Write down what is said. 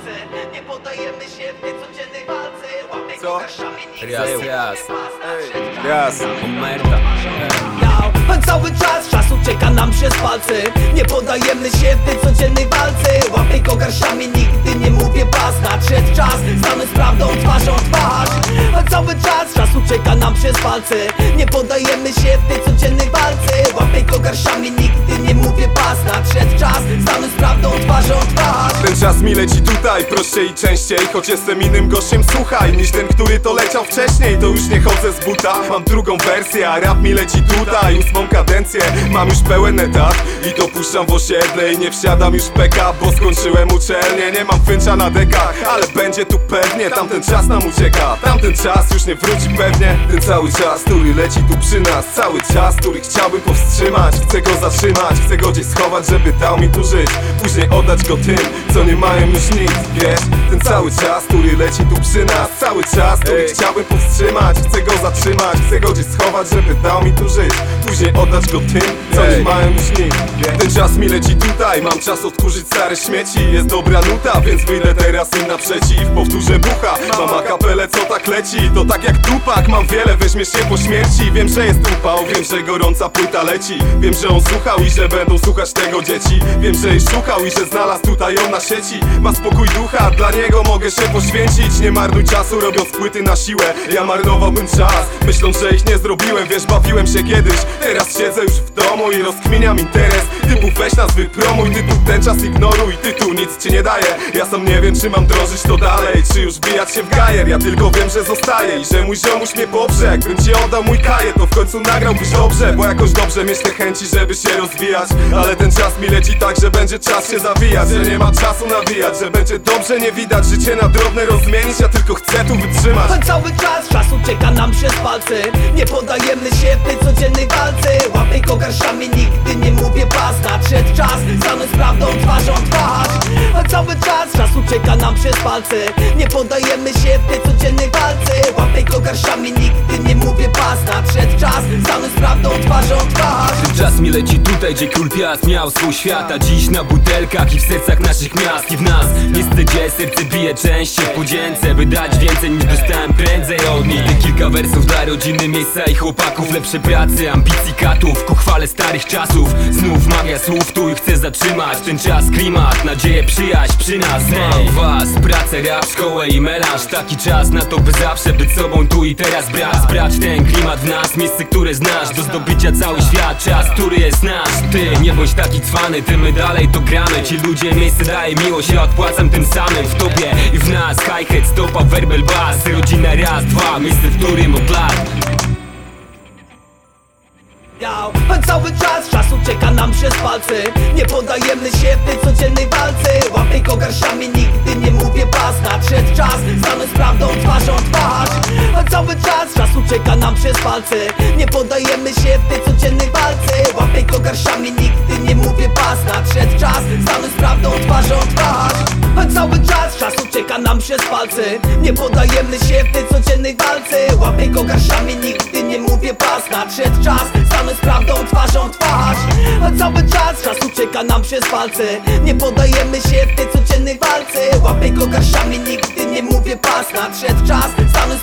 palce. Nie poddajemy się w tej codziennej walce. Łapie Co? garszami, nikt Raz, nie raz. Raz. Merda. Cały czas ucieka nam przez palce. Nie poddajemy się w tej codziennej walce. Łapie go garszami, nigdy nie mówię pas. Nadszedł czas, stanę z prawdą twarzą w twarz. Cały czas ucieka nam przez palce. Nie poddajemy się w tej codziennej walce. Łapie go garszami, nigdy nie mówię pas. Nadszedł czas, stanę z prawdą twarzą w twarz. Ten czas mi leci tutaj, prościej i częściej. Choć jestem innym gościem, słuchaj, niż ten, który to leciał wcześniej. To już nie chodzę z buta, mam drugą wersję. A rap mi leci tutaj, 8. kadencję. Mam już pełen etat i to puszczam w osiedle. I nie wsiadam już w PK, bo skończyłem uczelnię. Nie mam fęcza na dekach, ale będzie tu pewnie. Tamten czas nam ucieka, tamten czas już nie wróci pewnie. Ten cały czas, który leci tu przy nas. Cały czas, który chciałbym powstrzymać. Chcę go zatrzymać, chcę go gdzieś schować, żeby dał mi tu żyć. Później oddać go tym, co nie mają już nic, wiesz? Ten cały czas, który leci tu przy nas. Cały czas, który chciałbym powstrzymać. Chcę go zatrzymać, chcę go gdzieś schować, żeby dał mi tu żyć. Później oddać go tym, co nie mają już nic, wiesz? Ten czas mi leci tutaj, mam czas odkurzyć stare śmieci. Jest dobra nuta, więc wyjdę teraz im naprzeciw. Powtórzę bucha, mam akapelę, co tak leci. To tak jak Tupak, mam wiele, weźmiesz się po śmierci. Wiem, że jest upał, wiem, że gorąca płyta leci. Wiem, że on słuchał i że będą słuchać tego dzieci. Wiem, że jej szukał i że znalazł tutaj ją na sieci. Ma spokój ducha, dla niego mogę się poświęcić. Nie marnuj czasu, robiąc płyty na siłę. Ja marnowałbym czas, myśląc, że ich nie zrobiłem. Wiesz, bawiłem się kiedyś, teraz siedzę już w domu i rozkminiam interes. Typu weź nas wypromuj, typu ten czas ignoruj. Tytuł nic ci nie daje, ja sam nie wiem, czy mam drążyć to dalej, czy już wbijać się w gajer. Ja tylko wiem, że zostaję i że mój ziomuś mnie poprze. Jakbym ci oddał mój kajet, to w końcu nagrałbyś dobrze. Bo jakoś dobrze mieć te chęci, żeby się rozwijać. Ale ten czas mi leci tak, że będzie czas się zawijać. Że nie ma czasu nawijać, że będzie dobrze nie widać. Życie na drobne rozmienić, ja tylko chcę tu wytrzymać. Cały czas ucieka nam przez palce. Nie poddajemy się w tej codziennej walce. Łapie go garszami, nigdy nie mówię pas. Nadszedł czas, stanę z prawdą twarzą w twarz. Cały czas ucieka nam przez palce. Nie poddajemy się w tej codziennej walce. Łapie go garszami, nigdy nie mówię pas. Nadszedł czas, stanę z prawdą twarzą w twarz. Ten czas mi leci tutaj, gdzie król piast miał swój świat. A dziś na butelkach i w sercach naszych miast. I w nas miejsce, gdzie serce bije częściej w podzięce. By dać więcej niż dostałem prędzej od nich. Te kilka wersów dla rodziny, miejsca i chłopaków. Lepsze pracy, ambicji katów, ku chwale starych czasów. Znów magia słów, tu chcę zatrzymać. Ten czas, klimat, nadzieję, przyjaźń przy nas. Mam was, pracę, rap, szkołę i melanż. Taki czas na to, by zawsze być sobą tu i teraz brać. Sprawdź ten klimat w nas, miejsce, które znasz. Do zdobycia cały świat, czas, który jest nasz. Ty, nie bądź taki cwany, ty my dalej to gramy. Ci ludzie miejsce daje miłość, ja odpłacam tym samym. W tobie i w nas, hi-hat, stopa, werbel, bass. Rodzina raz, dwa, miejsce, w którym od lat. Cały czas ucieka nam przez palce. Nie poddajemy się w tej codziennej walce. Łapie go garszami, nigdy nie mówię pas. Nadszedł czas, stanę z prawdą twarzą w twarz. Cały czas ucieka nam przez palce. Nie poddajemy się w tej codziennej walce. Łapie go garszami, nigdy nie mówię pas. Nadszedł czas, stanę z prawdą twarzą w twarz. Cały czas ucieka nam przez palce. Nie poddajemy się w tej codziennej walce. Łapie go garszami, nigdy nie mówię pas. Nadszedł czas, stanę z prawdą twarzą w twarz. Cały czas ucieka nam przez palce. Nie poddajemy się w tej codziennej walce. Łapie go garszami, nigdy nie mówię pas. Nadszedł czas, stanę